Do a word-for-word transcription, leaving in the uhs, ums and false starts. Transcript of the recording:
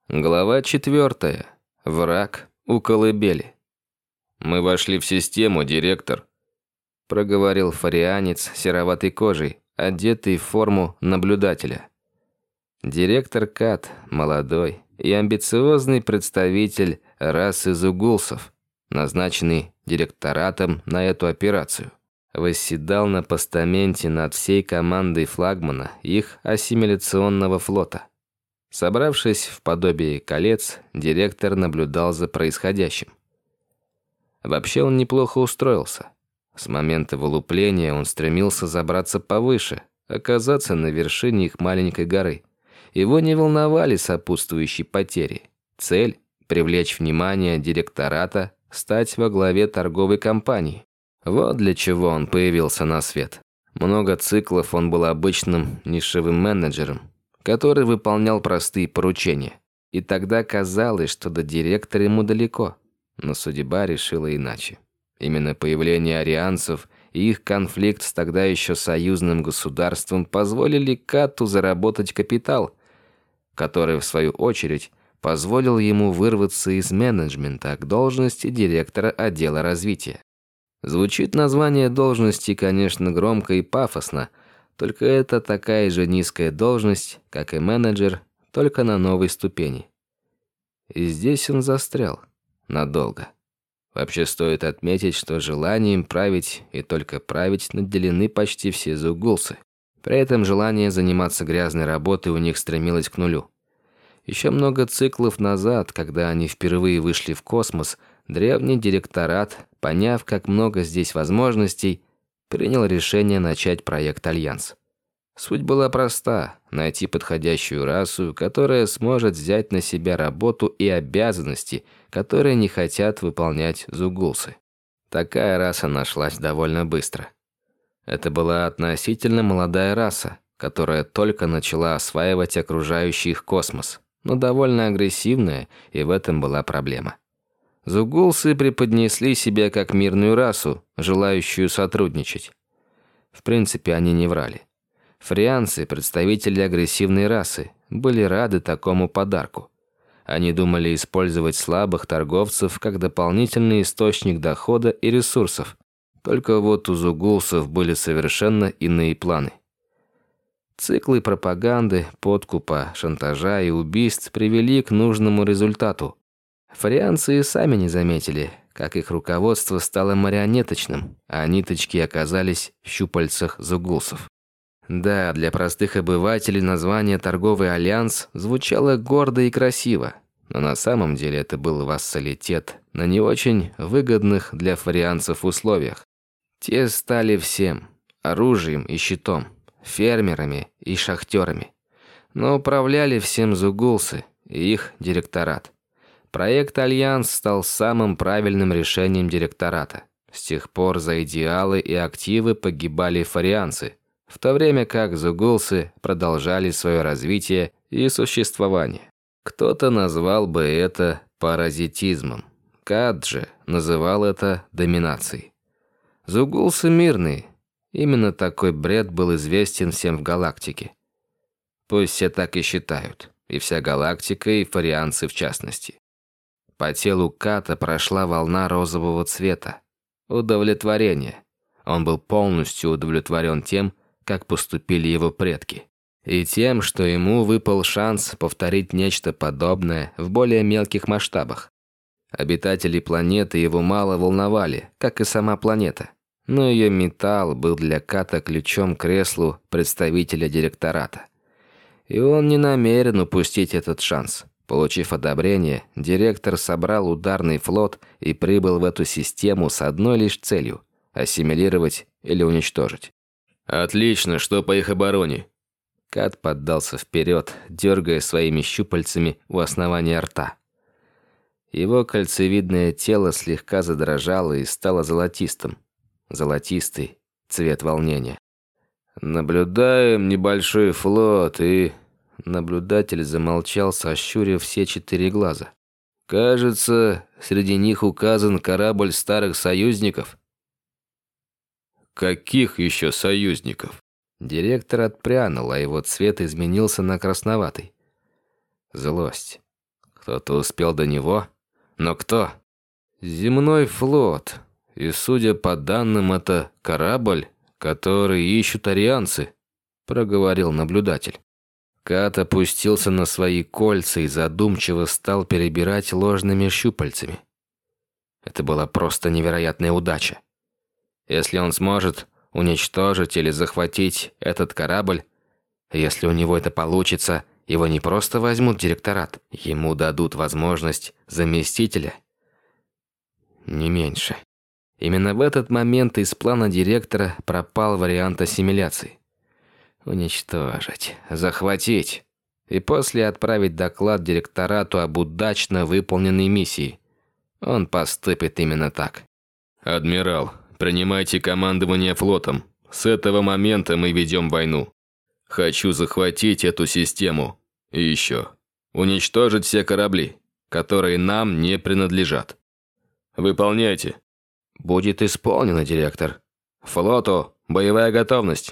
Глава четвертая. Враг у колыбели. «Мы вошли в систему, директор», – проговорил фарианец с сероватой кожей, одетый в форму наблюдателя. Директор Кат, молодой и амбициозный представитель расы зугулсов, назначенный директоратом на эту операцию, восседал на постаменте над всей командой флагмана их ассимиляционного флота. Собравшись в подобие колец, директор наблюдал за происходящим. Вообще он неплохо устроился. С момента вылупления он стремился забраться повыше, оказаться на вершине их маленькой горы. Его не волновали сопутствующие потери. Цель – привлечь внимание директората, стать во главе торговой компании. Вот для чего он появился на свет. Много циклов он был обычным нишевым менеджером, который выполнял простые поручения. И тогда казалось, что до директора ему далеко. Но судьба решила иначе. Именно появление арианцев и их конфликт с тогда еще союзным государством позволили Катту заработать капитал, который, в свою очередь, позволил ему вырваться из менеджмента к должности директора отдела развития. Звучит название должности, конечно, громко и пафосно, только это такая же низкая должность, как и менеджер, только на новой ступени. И здесь он застрял. Надолго. Вообще стоит отметить, что желанием править и только править наделены почти все зугулсы. При этом желание заниматься грязной работой у них стремилось к нулю. Еще много циклов назад, когда они впервые вышли в космос, древний директорат, поняв, как много здесь возможностей, принял решение начать проект «Альянс». Суть была проста – найти подходящую расу, которая сможет взять на себя работу и обязанности, которые не хотят выполнять зугулсы. Такая раса нашлась довольно быстро. Это была относительно молодая раса, которая только начала осваивать окружающий их космос, но довольно агрессивная, и в этом была проблема. Зугулсы преподнесли себя как мирную расу, желающую сотрудничать. В принципе, они не врали. Фарианцы, представители агрессивной расы, были рады такому подарку. Они думали использовать слабых торговцев как дополнительный источник дохода и ресурсов. Только вот у зугулсов были совершенно иные планы. Циклы пропаганды, подкупа, шантажа и убийств привели к нужному результату. Фарианцы и сами не заметили, как их руководство стало марионеточным, а ниточки оказались в щупальцах зугулсов. Да, для простых обывателей название «Торговый альянс» звучало гордо и красиво, но на самом деле это был вассалитет на не очень выгодных для фарианцев условиях. Те стали всем – оружием и щитом, фермерами и шахтерами. Но управляли всем зугулсы и их директорат. Проект «Альянс» стал самым правильным решением директората. С тех пор за идеалы и активы погибали фарианцы, в то время как зугулсы продолжали свое развитие и существование. Кто-то назвал бы это паразитизмом. Кат же называл это доминацией. Зугулсы мирные. Именно такой бред был известен всем в галактике. Пусть все так и считают. И вся галактика, и фарианцы в частности. По телу Ката прошла волна розового цвета. Удовлетворение. Он был полностью удовлетворен тем, как поступили его предки. И тем, что ему выпал шанс повторить нечто подобное в более мелких масштабах. Обитатели планеты его мало волновали, как и сама планета. Но ее металл был для Ката ключом к креслу представителя директората. И он не намерен упустить этот шанс. Получив одобрение, директор собрал ударный флот и прибыл в эту систему с одной лишь целью – ассимилировать или уничтожить. «Отлично, что по их обороне?» Кат поддался вперед, дергая своими щупальцами у основания рта. Его кольцевидное тело слегка задрожало и стало золотистым. Золотистый цвет волнения. «Наблюдаем небольшой флот и...» Наблюдатель замолчал, сощурив все четыре глаза. «Кажется, среди них указан корабль старых союзников». «Каких еще союзников?» Директор отпрянул, а его цвет изменился на красноватый. Злость. Кто-то успел до него? Но кто? Земной флот. И, судя по данным, это корабль, который ищут арианцы, проговорил наблюдатель. Кат опустился на свои кольца и задумчиво стал перебирать ложными щупальцами. Это была просто невероятная удача. Если он сможет уничтожить или захватить этот корабль, если у него это получится, его не просто возьмут в директорат, ему дадут возможность заместителя. Не меньше. Именно в этот момент из плана директора пропал вариант ассимиляции. Уничтожить, захватить и после отправить доклад директорату об удачно выполненной миссии. Он поступит именно так. «Адмирал, принимайте командование флотом. С этого момента мы ведем войну. Хочу захватить эту систему. И еще. Уничтожить все корабли, которые нам не принадлежат. Выполняйте». «Будет исполнено, директор. Флоту боевая готовность».